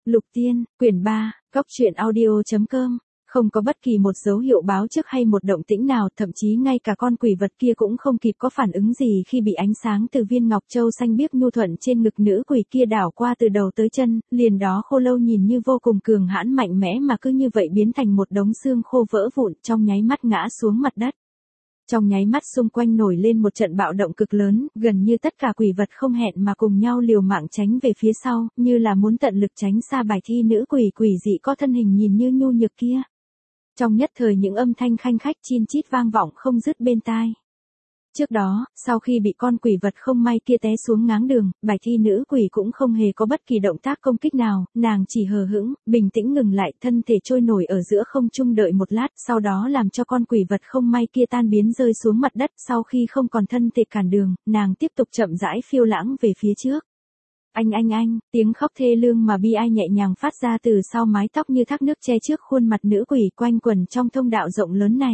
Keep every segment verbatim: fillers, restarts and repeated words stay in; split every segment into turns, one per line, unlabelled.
Lục Tiên, quyển ba, góc truyện audio.com. Không có bất kỳ một dấu hiệu báo trước hay một động tĩnh nào, thậm chí ngay cả con quỷ vật kia cũng không kịp có phản ứng gì khi bị ánh sáng từ viên ngọc châu xanh biếc nhu thuận trên ngực nữ quỷ kia đảo qua từ đầu tới chân, liền đó Khô Lâu nhìn như vô cùng cường hãn mạnh mẽ mà cứ như vậy biến thành một đống xương khô vỡ vụn, trong nháy mắt ngã xuống mặt đất. Trong nháy mắt xung quanh nổi lên một trận bạo động cực lớn, gần như tất cả quỷ vật không hẹn mà cùng nhau liều mạng tránh về phía sau, như là muốn tận lực tránh xa bài thi nữ quỷ quỷ dị có thân hình nhìn như nhu nhược kia. Trong nhất thời những âm thanh khanh khách chin chít vang vọng không dứt bên tai. Trước đó, sau khi bị con quỷ vật không may kia té xuống ngáng đường, bài thi nữ quỷ cũng không hề có bất kỳ động tác công kích nào, nàng chỉ hờ hững, bình tĩnh ngừng lại, thân thể trôi nổi ở giữa không trung đợi một lát, sau đó làm cho con quỷ vật không may kia tan biến rơi xuống mặt đất. Sau khi không còn thân thể cản đường, nàng tiếp tục chậm rãi phiêu lãng về phía trước. Anh anh anh, tiếng khóc thê lương mà bi ai nhẹ nhàng phát ra từ sau mái tóc như thác nước che trước khuôn mặt nữ quỷ quanh quẩn trong thông đạo rộng lớn này.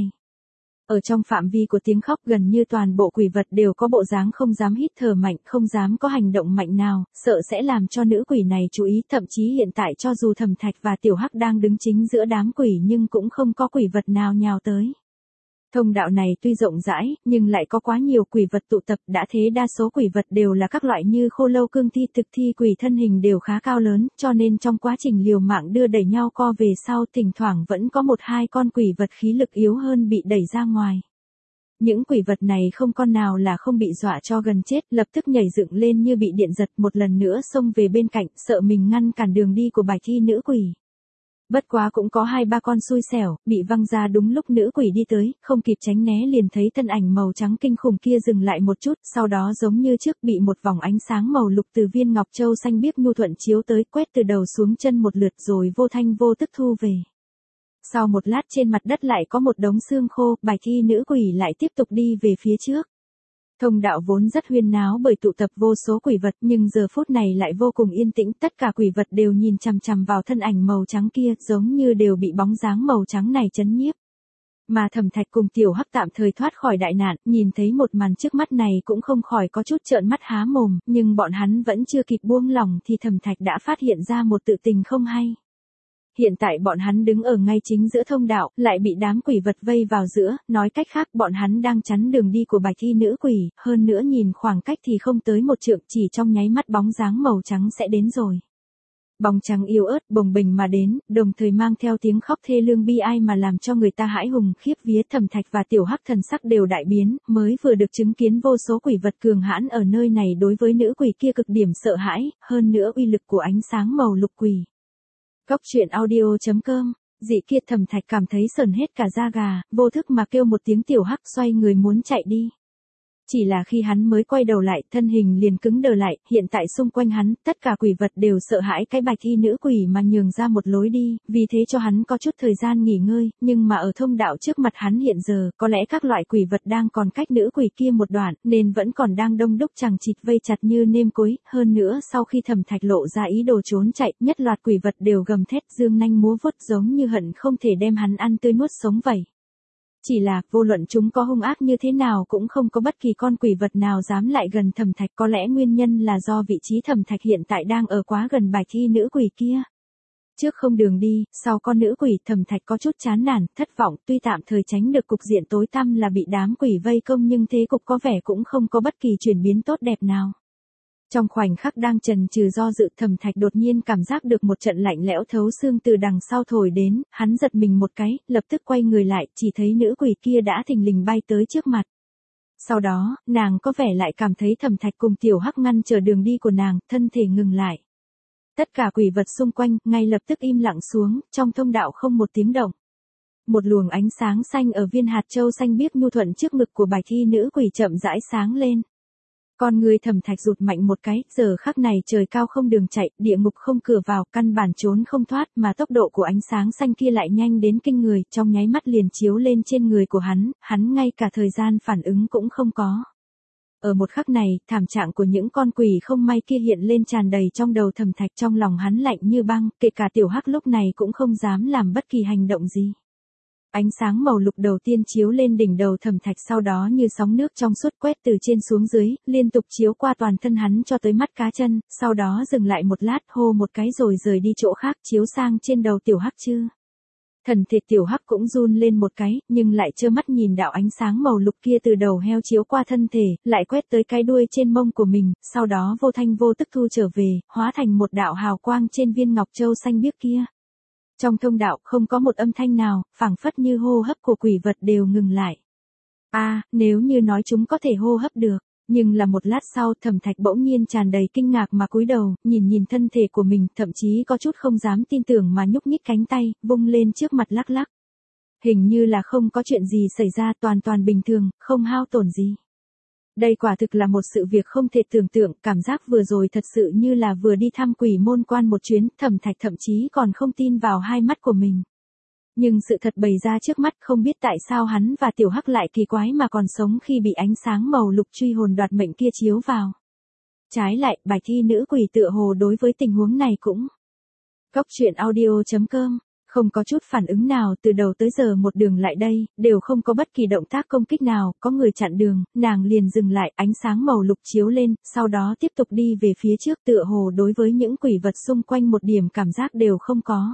Ở trong phạm vi của tiếng khóc gần như toàn bộ quỷ vật đều có bộ dáng không dám hít thở mạnh, không dám có hành động mạnh nào, sợ sẽ làm cho nữ quỷ này chú ý. Thậm chí hiện tại cho dù Thẩm Thạch và Tiểu Hắc đang đứng chính giữa đám quỷ nhưng cũng không có quỷ vật nào nhào tới. Thông đạo này tuy rộng rãi, nhưng lại có quá nhiều quỷ vật tụ tập, đã thế đa số quỷ vật đều là các loại như khô lâu, cương thi, thực thi quỷ, thân hình đều khá cao lớn, cho nên trong quá trình liều mạng đưa đẩy nhau co về sau, thỉnh thoảng vẫn có một hai con quỷ vật khí lực yếu hơn bị đẩy ra ngoài. Những quỷ vật này không con nào là không bị dọa cho gần chết, lập tức nhảy dựng lên như bị điện giật, một lần nữa xông về bên cạnh, sợ mình ngăn cản đường đi của bài thi nữ quỷ. Bất quá cũng có hai ba con xui xẻo, bị văng ra đúng lúc nữ quỷ đi tới, không kịp tránh né liền thấy thân ảnh màu trắng kinh khủng kia dừng lại một chút, sau đó giống như trước bị một vòng ánh sáng màu lục từ viên ngọc châu xanh biếc nhu thuận chiếu tới, quét từ đầu xuống chân một lượt rồi vô thanh vô tức thu về. Sau một lát trên mặt đất lại có một đống xương khô, bài thi nữ quỷ lại tiếp tục đi về phía trước. Thông đạo vốn rất huyên náo bởi tụ tập vô số quỷ vật, nhưng giờ phút này lại vô cùng yên tĩnh, tất cả quỷ vật đều nhìn chằm chằm vào thân ảnh màu trắng kia, giống như đều bị bóng dáng màu trắng này chấn nhiếp. Mà Thẩm Thạch cùng Tiểu Hắc tạm thời thoát khỏi đại nạn, nhìn thấy một màn trước mắt này cũng không khỏi có chút trợn mắt há mồm, nhưng bọn hắn vẫn chưa kịp buông lỏng thì Thẩm Thạch đã phát hiện ra một sự tình không hay. Hiện tại bọn hắn đứng ở ngay chính giữa thông đạo, lại bị đám quỷ vật vây vào giữa, nói cách khác bọn hắn đang chắn đường đi của bài thi nữ quỷ, hơn nữa nhìn khoảng cách thì không tới một trượng, chỉ trong nháy mắt bóng dáng màu trắng sẽ đến rồi. Bóng trắng yếu ớt bồng bềnh mà đến, đồng thời mang theo tiếng khóc thê lương bi ai mà làm cho người ta hãi hùng khiếp vía. Thẩm Thạch và Tiểu Hắc thần sắc đều đại biến, mới vừa được chứng kiến vô số quỷ vật cường hãn ở nơi này đối với nữ quỷ kia cực điểm sợ hãi, hơn nữa uy lực của ánh sáng màu lục quỷ. Góc truyện audio.com. Dị kia Thẩm Thạch cảm thấy sởn hết cả da gà, vô thức mà kêu một tiếng Tiểu Hắc xoay người muốn chạy đi. Chỉ là khi hắn mới quay đầu lại, thân hình liền cứng đờ lại, hiện tại xung quanh hắn, tất cả quỷ vật đều sợ hãi cái bài thi nữ quỷ mà nhường ra một lối đi, vì thế cho hắn có chút thời gian nghỉ ngơi, nhưng mà ở thông đạo trước mặt hắn hiện giờ, có lẽ các loại quỷ vật đang còn cách nữ quỷ kia một đoạn, nên vẫn còn đang đông đúc chằng chịt vây chặt như nêm cối, hơn nữa sau khi Thẩm Thạch lộ ra ý đồ trốn chạy, nhất loạt quỷ vật đều gầm thét dương nanh múa vuốt giống như hận không thể đem hắn ăn tươi nuốt sống vậy. Chỉ là, vô luận chúng có hung ác như thế nào cũng không có bất kỳ con quỷ vật nào dám lại gần Thẩm Thạch, có lẽ nguyên nhân là do vị trí Thẩm Thạch hiện tại đang ở quá gần bài thi nữ quỷ kia. Trước không đường đi, sau con nữ quỷ, Thẩm Thạch có chút chán nản, thất vọng, tuy tạm thời tránh được cục diện tối tăm là bị đám quỷ vây công nhưng thế cục có vẻ cũng không có bất kỳ chuyển biến tốt đẹp nào. Trong khoảnh khắc đang chần chừ do dự, Thẩm Thạch đột nhiên cảm giác được một trận lạnh lẽo thấu xương từ đằng sau thổi đến, hắn giật mình một cái, lập tức quay người lại, chỉ thấy nữ quỷ kia đã thình lình bay tới trước mặt. Sau đó, nàng có vẻ lại cảm thấy Thẩm Thạch cùng Tiểu Hắc ngăn trở đường đi của nàng, thân thể ngừng lại. Tất cả quỷ vật xung quanh, ngay lập tức im lặng xuống, trong thông đạo không một tiếng động. Một luồng ánh sáng xanh ở viên hạt châu xanh biếc nhu thuận trước ngực của bài thi nữ quỷ chậm rãi sáng lên. Con người Thẩm Thạch rụt mạnh một cái, giờ khắc này trời cao không đường chạy, địa ngục không cửa vào, căn bản trốn không thoát, mà tốc độ của ánh sáng xanh kia lại nhanh đến kinh người, trong nháy mắt liền chiếu lên trên người của hắn, hắn ngay cả thời gian phản ứng cũng không có. Ở một khắc này, thảm trạng của những con quỷ không may kia hiện lên tràn đầy trong đầu Thẩm Thạch, trong lòng hắn lạnh như băng, kể cả Tiểu Hắc lúc này cũng không dám làm bất kỳ hành động gì. Ánh sáng màu lục đầu tiên chiếu lên đỉnh đầu Thẩm Thạch, sau đó như sóng nước trong suốt quét từ trên xuống dưới, liên tục chiếu qua toàn thân hắn cho tới mắt cá chân, sau đó dừng lại một lát, hô một cái rồi rời đi chỗ khác, chiếu sang trên đầu Tiểu Hắc Chư. Thần thịt Tiểu Hắc cũng run lên một cái, nhưng lại trơ mắt nhìn đạo ánh sáng màu lục kia từ đầu heo chiếu qua thân thể, lại quét tới cái đuôi trên mông của mình, sau đó vô thanh vô tức thu trở về, hóa thành một đạo hào quang trên viên ngọc châu xanh biếc kia. Trong thông đạo không có một âm thanh nào, phảng phất như hô hấp của quỷ vật đều ngừng lại. A, à, nếu như nói chúng có thể hô hấp được, nhưng là một lát sau Thẩm Thạch bỗng nhiên tràn đầy kinh ngạc mà cúi đầu, nhìn nhìn thân thể của mình, thậm chí có chút không dám tin tưởng mà nhúc nhích cánh tay, vung lên trước mặt lắc lắc. Hình như là không có chuyện gì xảy ra, toàn toàn bình thường, không hao tổn gì. Đây quả thực là một sự việc không thể tưởng tượng, cảm giác vừa rồi thật sự như là vừa đi thăm quỷ môn quan một chuyến, Thẩm Thạch thậm chí còn không tin vào hai mắt của mình. Nhưng sự thật bày ra trước mắt, không biết tại sao hắn và Tiểu Hắc lại kỳ quái mà còn sống khi bị ánh sáng màu lục truy hồn đoạt mệnh kia chiếu vào. Trái lại, bài thi nữ quỷ tựa hồ đối với tình huống này cũng. Cốc truyện audio chấm com, không có chút phản ứng nào, từ đầu tới giờ một đường lại đây, đều không có bất kỳ động tác công kích nào, có người chặn đường, nàng liền dừng lại, ánh sáng màu lục chiếu lên, sau đó tiếp tục đi về phía trước, tựa hồ đối với những quỷ vật xung quanh một điểm cảm giác đều không có.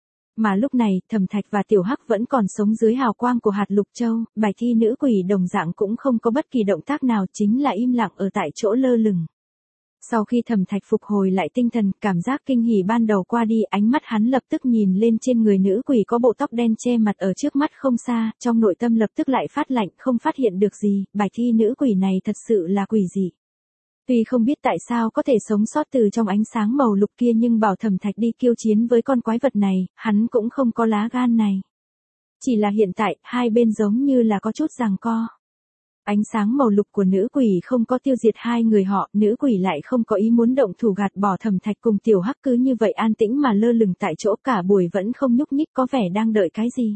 Mà lúc này, Thẩm Thạch và Tiểu Hắc vẫn còn sống dưới hào quang của hạt lục châu, bài thi nữ quỷ đồng dạng cũng không có bất kỳ động tác nào, chính là im lặng ở tại chỗ lơ lửng. Sau khi Thẩm Thạch phục hồi lại tinh thần, cảm giác kinh hỉ ban đầu qua đi, ánh mắt hắn lập tức nhìn lên trên người nữ quỷ có bộ tóc đen che mặt ở trước mắt không xa, trong nội tâm lập tức lại phát lạnh, không phát hiện được gì, bài thi nữ quỷ này thật sự là quỷ dị. Tuy không biết tại sao có thể sống sót từ trong ánh sáng màu lục kia, nhưng bảo Thẩm Thạch đi kiêu chiến với con quái vật này, hắn cũng không có lá gan này. Chỉ là hiện tại, hai bên giống như là có chút giằng co. Ánh sáng màu lục của nữ quỷ không có tiêu diệt hai người họ, nữ quỷ lại không có ý muốn động thủ gạt bỏ Thẩm Thạch cùng Tiểu Hắc, cứ như vậy an tĩnh mà lơ lửng tại chỗ cả buổi vẫn không nhúc nhích, có vẻ đang đợi cái gì.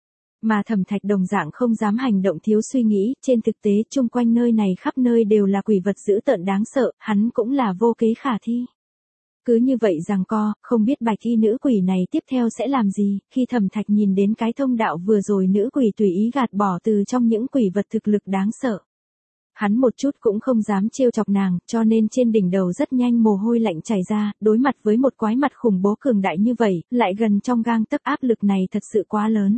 Mà Thẩm Thạch đồng dạng không dám hành động thiếu suy nghĩ, trên thực tế chung quanh nơi này khắp nơi đều là quỷ vật dữ tợn đáng sợ, hắn cũng là vô kế khả thi. Cứ như vậy giằng co, không biết bài thi nữ quỷ này tiếp theo sẽ làm gì, khi Thẩm Thạch nhìn đến cái thông đạo vừa rồi nữ quỷ tùy ý gạt bỏ từ trong những quỷ vật thực lực đáng sợ. Hắn một chút cũng không dám trêu chọc nàng, cho nên trên đỉnh đầu rất nhanh mồ hôi lạnh chảy ra, đối mặt với một quái mặt khủng bố cường đại như vậy, lại gần trong gang tấc, áp lực này thật sự quá lớn.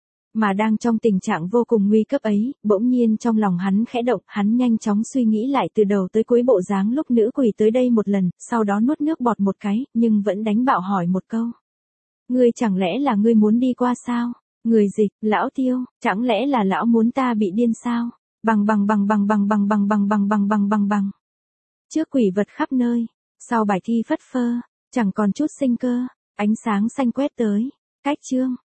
Mà đang trong tình trạng vô cùng nguy cấp ấy, bỗng nhiên trong lòng hắn khẽ động, hắn nhanh chóng suy nghĩ lại từ đầu tới cuối bộ dáng lúc nữ quỷ tới đây một lần, sau đó nuốt nước bọt một cái, nhưng vẫn đánh bạo hỏi một câu. Ngươi chẳng lẽ là ngươi muốn đi qua sao? Người dịch, lão Tiêu, chẳng lẽ là lão muốn ta bị điên sao? Bằng bằng bằng bằng bằng bằng bằng bằng bằng bằng bằng bằng bằng. Trước quỷ vật khắp nơi, sau bài thi phất phơ, chẳng còn chút sinh cơ, ánh sáng xanh quét tới, cách chương.